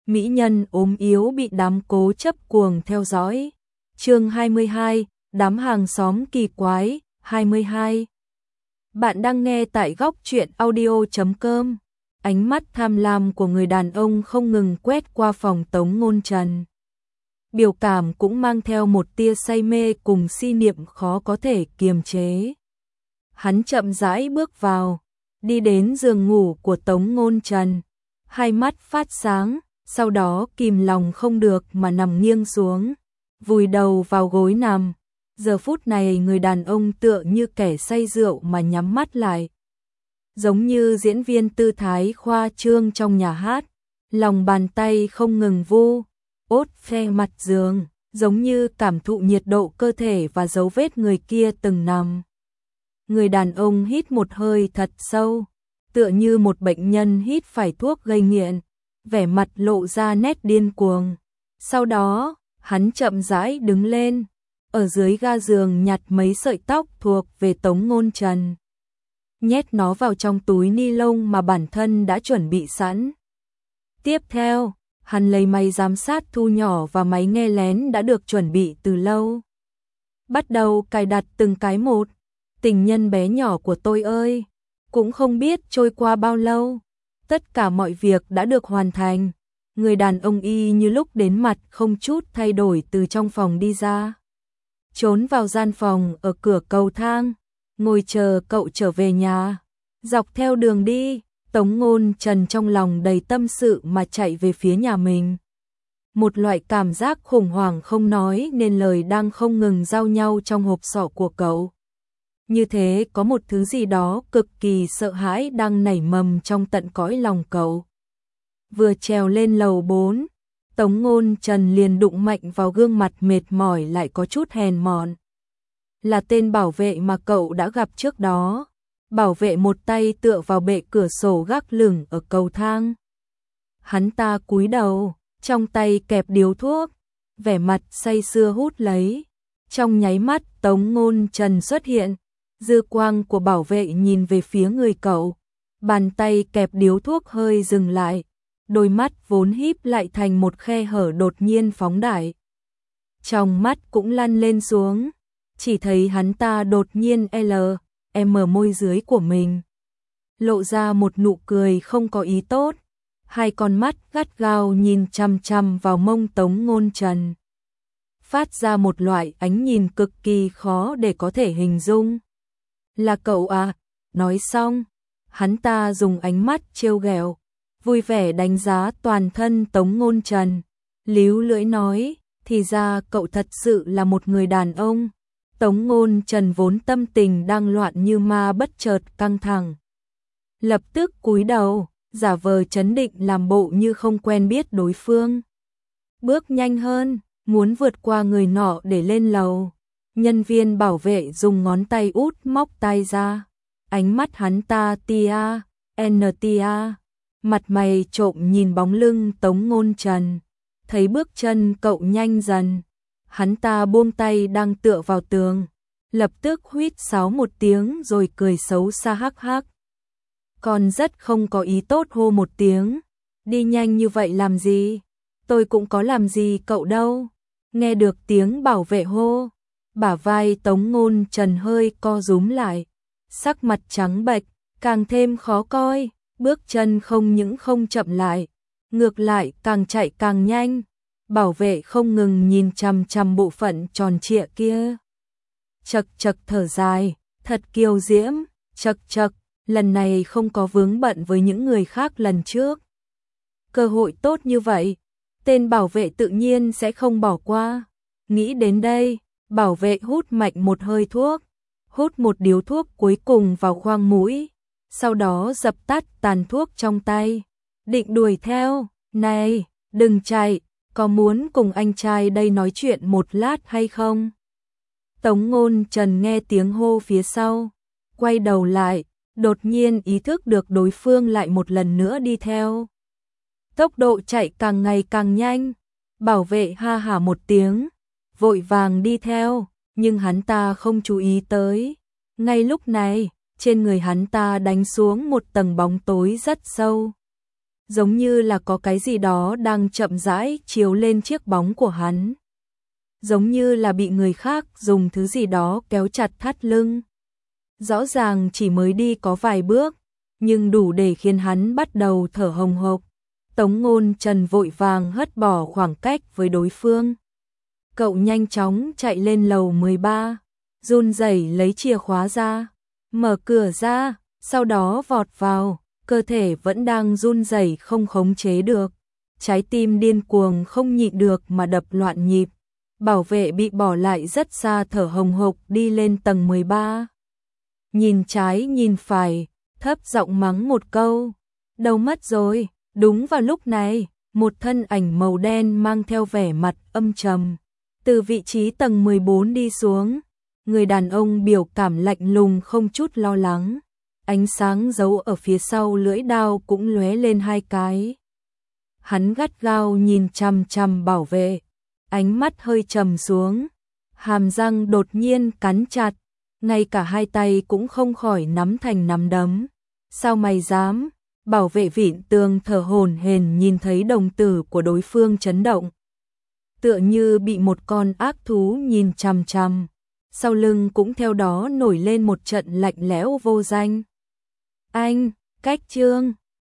mỹ nhân ốm yếu bị đám cố chấp cuồng theo dõi. Chương 22, đám hàng xóm kỳ quái, 22. Bạn đang nghe tại góc truyện audio.com. Ánh mắt tham lam của người đàn ông không ngừng quét qua phòng Tống Ngôn Trần. Biểu cảm cũng mang theo một tia say mê cùng si niệm khó có thể kiềm chế. Hắn chậm rãi bước vào, đi đến giường ngủ của Tống Ngôn Trần, hai mắt phát sáng, sau đó kìm lòng không được mà nằm nghiêng xuống, vùi đầu vào gối nằm. Giờ phút này người đàn ông tựa như kẻ say rượu mà nhắm mắt lại. Giống như diễn viên tư thái khoa trương trong nhà hát, lòng bàn tay không ngừng vu, ốt phe mặt giường, giống như cảm thụ nhiệt độ cơ thể và dấu vết người kia từng nằm. Người đàn ông hít một hơi thật sâu, tựa như một bệnh nhân hít phải thuốc gây nghiện, vẻ mặt lộ ra nét điên cuồng. Sau đó, hắn chậm rãi đứng lên, ở dưới ga giường nhặt mấy sợi tóc thuộc về Tống Ngôn Trần, nhét nó vào trong túi ni lông mà bản thân đã chuẩn bị sẵn. Tiếp theo, hắn lấy máy giám sát thu nhỏ và máy nghe lén đã được chuẩn bị từ lâu. Bắt đầu cài đặt từng cái một. Tình nhân bé nhỏ của tôi ơi, cũng không biết trôi qua bao lâu, tất cả mọi việc đã được hoàn thành. Người đàn ông y như lúc đến mặt không chút thay đổi từ trong phòng đi ra, trốn vào gian phòng ở cửa cầu thang, ngồi chờ cậu trở về nhà. Dọc theo đường đi, Tống Ngôn Trần trong lòng đầy tâm sự mà chạy về phía nhà mình. Một loại cảm giác khủng hoảng không nói nên lời đang không ngừng giao nhau trong hộp sọ của cậu. Như thế có một thứ gì đó cực kỳ sợ hãi đang nảy mầm trong tận cõi lòng cậu. Vừa trèo lên lầu 4, Tống Ngôn Trần liền đụng mạnh vào gương mặt mệt mỏi lại có chút hèn mọn. Là tên bảo vệ mà cậu đã gặp trước đó. Bảo vệ một tay tựa vào bệ cửa sổ gác lửng ở cầu thang. Hắn ta cúi đầu, trong tay kẹp điếu thuốc, vẻ mặt say sưa hút lấy. Trong nháy mắt Tống Ngôn Trần xuất hiện, dư quang của bảo vệ nhìn về phía người cậu, bàn tay kẹp điếu thuốc hơi dừng lại, đôi mắt vốn híp lại thành một khe hở đột nhiên phóng đại. Trong mắt cũng lăn lên xuống, chỉ thấy hắn ta đột nhiên môi dưới của mình, lộ ra một nụ cười không có ý tốt, hai con mắt gắt gao nhìn chằm chằm vào mông Tống Ngôn Trần, phát ra một loại ánh nhìn cực kỳ khó để có thể hình dung. Là cậu à? Nói xong, hắn ta dùng ánh mắt trêu ghẹo, vui vẻ đánh giá toàn thân Tống Ngôn Trần, líu lưỡi nói, thì ra cậu thật sự là một người đàn ông. Tống Ngôn Trần vốn tâm tình đang loạn như ma bất chợt căng thẳng, lập tức cúi đầu, giả vờ trấn định làm bộ như không quen biết đối phương. Bước nhanh hơn, muốn vượt qua người nọ để lên lầu. Nhân viên bảo vệ dùng ngón tay út móc tai ra, ánh mắt hắn ta tia, mặt mày trộm nhìn bóng lưng Tống Ngôn Trần, thấy bước chân cậu nhanh dần. Hắn ta buông tay đang tựa vào tường, lập tức huýt sáo một tiếng rồi cười xấu xa hắc hắc. Còn rất không có ý tốt hô một tiếng, đi nhanh như vậy làm gì? Tôi cũng có làm gì cậu đâu. Nghe được tiếng bảo vệ hô, bả vai Tống Ngôn Trần hơi co rúm lại, sắc mặt trắng bệch, càng thêm khó coi, bước chân không những không chậm lại, ngược lại càng chạy càng nhanh. Bảo vệ không ngừng nhìn chằm chằm bộ phận tròn trịa kia. Chật chật thở dài, thật kiêu diễm, chật chật, lần này không có vướng bận với những người khác lần trước. Cơ hội tốt như vậy, tên bảo vệ tự nhiên sẽ không bỏ qua. Nghĩ đến đây, bảo vệ hút mạnh một hơi thuốc, hút một điếu thuốc cuối cùng vào khoang mũi, sau đó dập tắt tàn thuốc trong tay, định đuổi theo. Này, đừng chạy, có muốn cùng anh trai đây nói chuyện một lát hay không? Tống Ngôn Trần nghe tiếng hô phía sau, quay đầu lại, đột nhiên ý thức được đối phương lại một lần nữa đi theo. Tốc độ chạy càng ngày càng nhanh, bảo vệ ha hả một tiếng, vội vàng đi theo, nhưng hắn ta không chú ý tới. Ngay lúc này, trên người hắn ta đánh xuống một tầng bóng tối rất sâu. giống như là có cái gì đó đang chậm rãi chiếu lên chiếc bóng của hắn. Giống như là bị người khác dùng thứ gì đó kéo chặt thắt lưng. Rõ ràng chỉ mới đi có vài bước, nhưng đủ để khiến hắn bắt đầu thở hồng hộc. Tống Ngôn Trần vội vàng hất bỏ khoảng cách với đối phương. Cậu nhanh chóng chạy lên lầu 13, run rẩy lấy chìa khóa ra, mở cửa ra, sau đó vọt vào, cơ thể vẫn đang run rẩy không khống chế được. Trái tim điên cuồng không nhịn được mà đập loạn nhịp. Bảo vệ bị bỏ lại rất xa thở hồng hộc đi lên tầng 13. Nhìn trái nhìn phải, thấp giọng mắng một câu. Đâu mất rồi. Đúng vào lúc này, một thân ảnh màu đen mang theo vẻ mặt âm trầm. Từ vị trí tầng 14 đi xuống. Người đàn ông biểu cảm lạnh lùng không chút lo lắng. Ánh sáng giấu ở phía sau lưỡi đao cũng lóe lên hai cái. Hắn gắt gao nhìn chằm chằm bảo vệ. Ánh mắt hơi trầm xuống, hàm răng đột nhiên cắn chặt, ngay cả hai tay cũng không khỏi nắm thành nắm đấm. Sao mày dám? Bảo vệ vịn tường thở hổn hển nhìn thấy đồng tử của đối phương chấn động. Tựa như bị một con ác thú nhìn chằm chằm, sau lưng cũng theo đó nổi lên một trận lạnh lẽo vô danh. Anh, Cách Trương,